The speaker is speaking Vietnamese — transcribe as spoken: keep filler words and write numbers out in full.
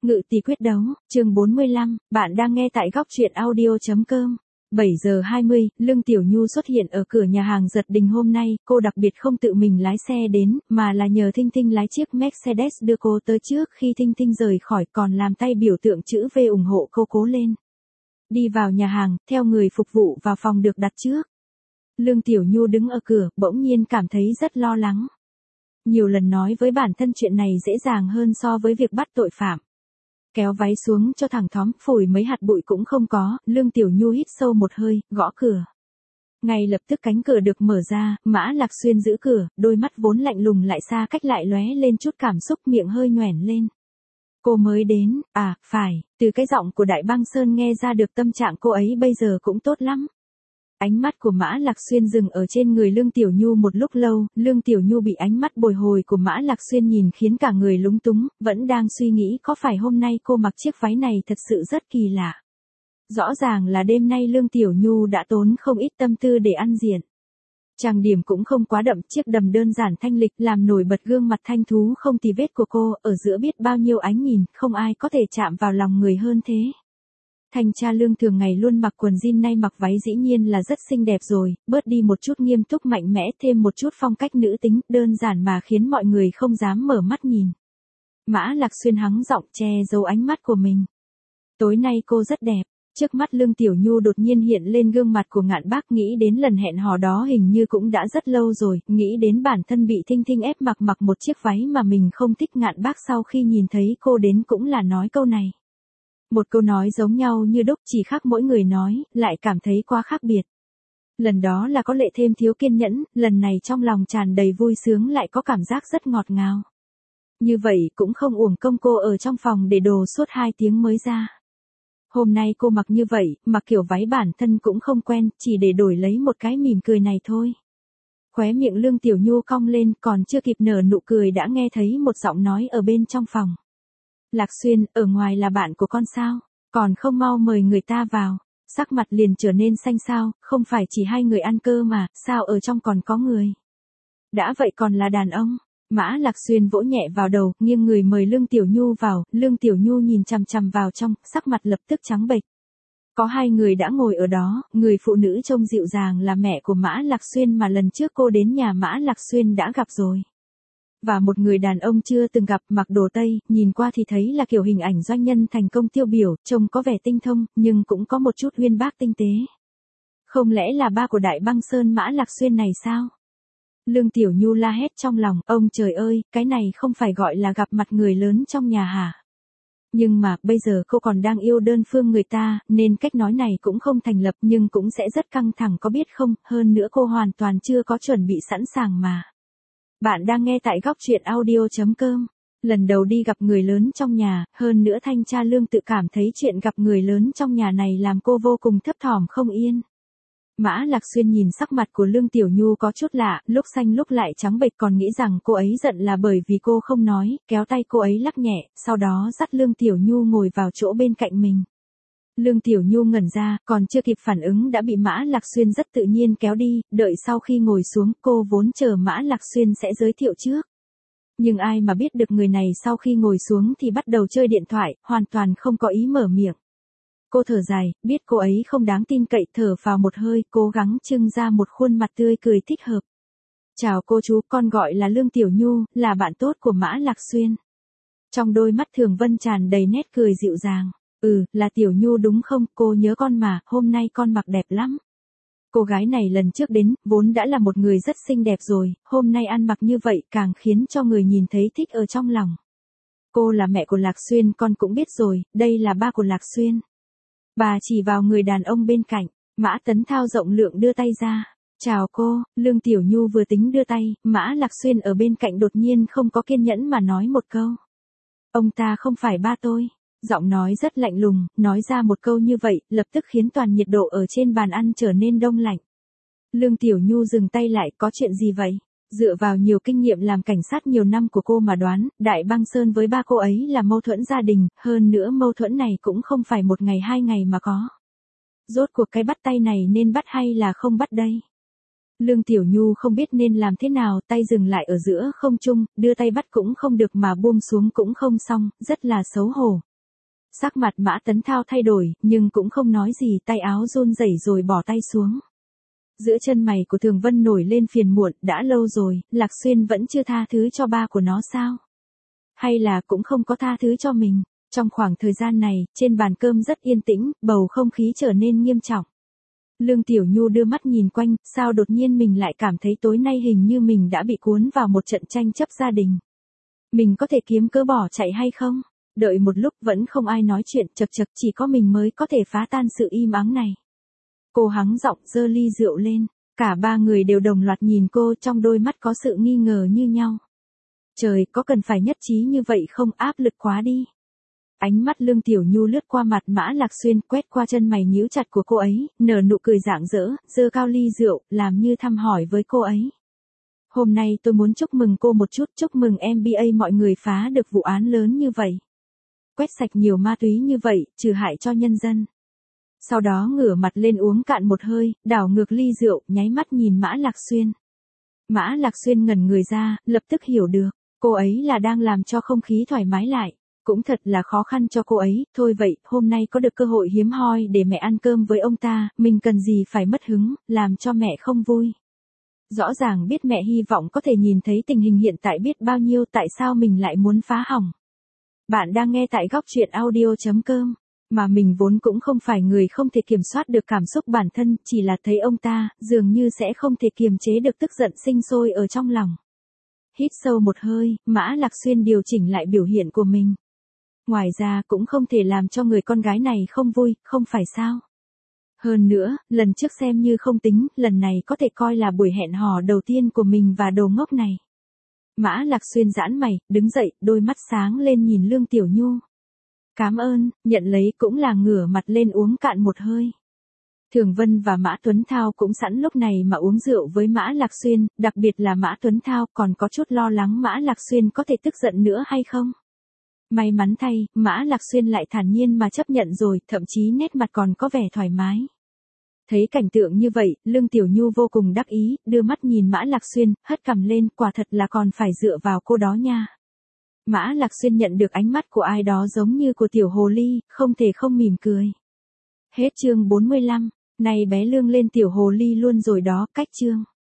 Ngự tỷ quyết đấu, chương bốn mươi lăm, bạn đang nghe tại góc truyện audio.com. bảy giờ hai mươi, Lương Tiểu Nhu xuất hiện ở cửa nhà hàng Giật Đình hôm nay, cô đặc biệt không tự mình lái xe đến, mà là nhờ Thinh Thinh lái chiếc Mercedes đưa cô tới trước khi Thinh Thinh rời khỏi còn làm tay biểu tượng chữ V ủng hộ cô cố lên. Đi vào nhà hàng, theo người phục vụ vào phòng được đặt trước. Lương Tiểu Nhu đứng ở cửa, bỗng nhiên cảm thấy rất lo lắng. Nhiều lần nói với bản thân chuyện này dễ dàng hơn so với việc bắt tội phạm. Kéo váy xuống cho thẳng thóm, phủi mấy hạt bụi cũng không có, Lương Tiểu Nhu hít sâu một hơi, gõ cửa. Ngay lập tức cánh cửa được mở ra, Mã Lạc Xuyên giữ cửa, đôi mắt vốn lạnh lùng lại xa cách lại lóe lên chút cảm xúc, miệng hơi nhoẻn lên. Cô mới đến, à, phải, từ cái giọng của Đại Băng Sơn nghe ra được tâm trạng cô ấy bây giờ cũng tốt lắm. Ánh mắt của Mã Lạc Xuyên dừng ở trên người Lương Tiểu Nhu một lúc lâu, Lương Tiểu Nhu bị ánh mắt bồi hồi của Mã Lạc Xuyên nhìn khiến cả người lúng túng, vẫn đang suy nghĩ có phải hôm nay cô mặc chiếc váy này thật sự rất kỳ lạ. Rõ ràng là đêm nay Lương Tiểu Nhu đã tốn không ít tâm tư để ăn diện. Trang điểm cũng không quá đậm, chiếc đầm đơn giản thanh lịch làm nổi bật gương mặt thanh thú không tì vết của cô, ở giữa biết bao nhiêu ánh nhìn, không ai có thể chạm vào lòng người hơn thế. Thanh tra Lương thường ngày luôn mặc quần jean, nay mặc váy dĩ nhiên là rất xinh đẹp rồi, bớt đi một chút nghiêm túc mạnh mẽ, thêm một chút phong cách nữ tính, đơn giản mà khiến mọi người không dám mở mắt nhìn. Mã Lạc Xuyên hắng giọng che giấu ánh mắt của mình. Tối nay cô rất đẹp. Trước mắt Lương Tiểu Nhu đột nhiên hiện lên gương mặt của Ngạn Bác, nghĩ đến lần hẹn hò đó hình như cũng đã rất lâu rồi, nghĩ đến bản thân bị Thinh Thinh ép mặc mặc một chiếc váy mà mình không thích. Ngạn Bác sau khi nhìn thấy cô đến cũng là nói câu này. Một câu nói giống nhau như đúc, chỉ khác mỗi người nói, lại cảm thấy quá khác biệt. Lần đó là có lệ thêm thiếu kiên nhẫn, lần này trong lòng tràn đầy vui sướng lại có cảm giác rất ngọt ngào. Như vậy cũng không uổng công cô ở trong phòng để đồ suốt hai tiếng mới ra. Hôm nay cô mặc như vậy, mặc kiểu váy bản thân cũng không quen, chỉ để đổi lấy một cái mỉm cười này thôi. Khóe miệng Lương Tiểu Nhu cong lên, còn chưa kịp nở nụ cười đã nghe thấy một giọng nói ở bên trong phòng. Lạc Xuyên, ở ngoài là bạn của con sao? Còn không mau mời người ta vào. Sắc mặt liền trở nên xanh xao, không phải chỉ hai người ăn cơ mà, sao ở trong còn có người? Đã vậy còn là đàn ông. Mã Lạc Xuyên vỗ nhẹ vào đầu, nghiêng người mời Lương Tiểu Nhu vào, Lương Tiểu Nhu nhìn chằm chằm vào trong, sắc mặt lập tức trắng bệch. Có hai người đã ngồi ở đó, người phụ nữ trông dịu dàng là mẹ của Mã Lạc Xuyên mà lần trước cô đến nhà Mã Lạc Xuyên đã gặp rồi. Và một người đàn ông chưa từng gặp, mặc đồ Tây, nhìn qua thì thấy là kiểu hình ảnh doanh nhân thành công tiêu biểu, trông có vẻ tinh thông, nhưng cũng có một chút uyên bác tinh tế. Không lẽ là ba của Đại Băng Sơn Mã Lạc Xuyên này sao? Lương Tiểu Nhu la hét trong lòng, ông trời ơi, cái này không phải gọi là gặp mặt người lớn trong nhà hả? Nhưng mà, bây giờ cô còn đang yêu đơn phương người ta, nên cách nói này cũng không thành lập nhưng cũng sẽ rất căng thẳng có biết không, hơn nữa cô hoàn toàn chưa có chuẩn bị sẵn sàng mà. Bạn đang nghe tại góc truyện audio.com. Lần đầu đi gặp người lớn trong nhà, hơn nữa thanh tra Lương tự cảm thấy chuyện gặp người lớn trong nhà này làm cô vô cùng thấp thỏm không yên. Mã Lạc Xuyên nhìn sắc mặt của Lương Tiểu Nhu có chút lạ, lúc xanh lúc lại trắng bệch, còn nghĩ rằng cô ấy giận là bởi vì cô không nói, kéo tay cô ấy lắc nhẹ, sau đó dắt Lương Tiểu Nhu ngồi vào chỗ bên cạnh mình. Lương Tiểu Nhu ngẩn ra, còn chưa kịp phản ứng đã bị Mã Lạc Xuyên rất tự nhiên kéo đi, đợi sau khi ngồi xuống cô vốn chờ Mã Lạc Xuyên sẽ giới thiệu trước. Nhưng ai mà biết được người này sau khi ngồi xuống thì bắt đầu chơi điện thoại, hoàn toàn không có ý mở miệng. Cô thở dài, biết cô ấy không đáng tin cậy, thở vào một hơi, cố gắng trưng ra một khuôn mặt tươi cười thích hợp. Chào cô chú, con gọi là Lương Tiểu Nhu, là bạn tốt của Mã Lạc Xuyên. Trong đôi mắt Thường Vân tràn đầy nét cười dịu dàng. Ừ, là Tiểu Nhu đúng không, cô nhớ con mà, hôm nay con mặc đẹp lắm. Cô gái này lần trước đến, vốn đã là một người rất xinh đẹp rồi, hôm nay ăn mặc như vậy càng khiến cho người nhìn thấy thích ở trong lòng. Cô là mẹ của Lạc Xuyên, con cũng biết rồi, đây là ba của Lạc Xuyên. Bà chỉ vào người đàn ông bên cạnh, Mã Tấn Thao rộng lượng đưa tay ra. Chào cô, Lương Tiểu Nhu vừa tính đưa tay, Mã Lạc Xuyên ở bên cạnh đột nhiên không có kiên nhẫn mà nói một câu. Ông ta không phải ba tôi. Giọng nói rất lạnh lùng, nói ra một câu như vậy, lập tức khiến toàn nhiệt độ ở trên bàn ăn trở nên đông lạnh. Lương Tiểu Nhu dừng tay lại, có chuyện gì vậy? Dựa vào nhiều kinh nghiệm làm cảnh sát nhiều năm của cô mà đoán, Đại Băng Sơn với ba cô ấy là mâu thuẫn gia đình, hơn nữa mâu thuẫn này cũng không phải một ngày hai ngày mà có. Rốt cuộc cái bắt tay này nên bắt hay là không bắt đây? Lương Tiểu Nhu không biết nên làm thế nào, tay dừng lại ở giữa không trung, đưa tay bắt cũng không được mà buông xuống cũng không xong, rất là xấu hổ. Sắc mặt Mã Tấn Thao thay đổi, nhưng cũng không nói gì, tay áo run rẩy rồi bỏ tay xuống. Giữa chân mày của Thường Vân nổi lên phiền muộn, đã lâu rồi, Lạc Xuyên vẫn chưa tha thứ cho ba của nó sao? Hay là cũng không có tha thứ cho mình? Trong khoảng thời gian này, trên bàn cơm rất yên tĩnh, bầu không khí trở nên nghiêm trọng. Lương Tiểu Nhu đưa mắt nhìn quanh, sao đột nhiên mình lại cảm thấy tối nay hình như mình đã bị cuốn vào một trận tranh chấp gia đình. Mình có thể kiếm cớ bỏ chạy hay không? Đợi một lúc vẫn không ai nói chuyện, chật chật, chỉ có mình mới có thể phá tan sự im ắng này. Cô hắng giọng giơ ly rượu lên, cả ba người đều đồng loạt nhìn cô, trong đôi mắt có sự nghi ngờ như nhau. Trời, có cần phải nhất trí như vậy không, áp lực quá đi. Ánh mắt Lương Tiểu Nhu lướt qua mặt Mã Lạc Xuyên, quét qua chân mày nhíu chặt của cô ấy, nở nụ cười rạng rỡ, giơ cao ly rượu, làm như thăm hỏi với cô ấy. Hôm nay tôi muốn chúc mừng cô một chút, chúc mừng em bê a mọi người phá được vụ án lớn như vậy. Quét sạch nhiều ma túy như vậy, trừ hại cho nhân dân. Sau đó ngửa mặt lên uống cạn một hơi, đảo ngược ly rượu, nháy mắt nhìn Mã Lạc Xuyên. Mã Lạc Xuyên ngẩn người ra, lập tức hiểu được, cô ấy là đang làm cho không khí thoải mái lại. Cũng thật là khó khăn cho cô ấy, thôi vậy, hôm nay có được cơ hội hiếm hoi để mẹ ăn cơm với ông ta, mình cần gì phải mất hứng, làm cho mẹ không vui. Rõ ràng biết mẹ hy vọng có thể nhìn thấy tình hình hiện tại biết bao nhiêu, tại sao mình lại muốn phá hỏng. Bạn đang nghe tại góc truyện audio chấm com, mà mình vốn cũng không phải người không thể kiểm soát được cảm xúc bản thân, chỉ là thấy ông ta, dường như sẽ không thể kiềm chế được tức giận sinh sôi ở trong lòng. Hít sâu một hơi, Mã Lạc Xuyên điều chỉnh lại biểu hiện của mình. Ngoài ra cũng không thể làm cho người con gái này không vui, không phải sao? Hơn nữa, lần trước xem như không tính, lần này có thể coi là buổi hẹn hò đầu tiên của mình và đồ ngốc này. Mã Lạc Xuyên giãn mày, đứng dậy, đôi mắt sáng lên nhìn Lương Tiểu Nhu. Cảm ơn, nhận lấy cũng là ngửa mặt lên uống cạn một hơi. Thường Vân và Mã Tuấn Thao cũng sẵn lúc này mà uống rượu với Mã Lạc Xuyên, đặc biệt là Mã Tuấn Thao còn có chút lo lắng Mã Lạc Xuyên có thể tức giận nữa hay không. May mắn thay, Mã Lạc Xuyên lại thản nhiên mà chấp nhận rồi, thậm chí nét mặt còn có vẻ thoải mái. Thấy cảnh tượng như vậy, Lương Tiểu Nhu vô cùng đắc ý, đưa mắt nhìn Mã Lạc Xuyên, hất cằm lên, quả thật là còn phải dựa vào cô đó nha. Mã Lạc Xuyên nhận được ánh mắt của ai đó giống như của tiểu hồ ly, không thể không mỉm cười. Hết chương bốn mươi lăm, này bé Lương lên tiểu hồ ly luôn rồi đó, cách chương.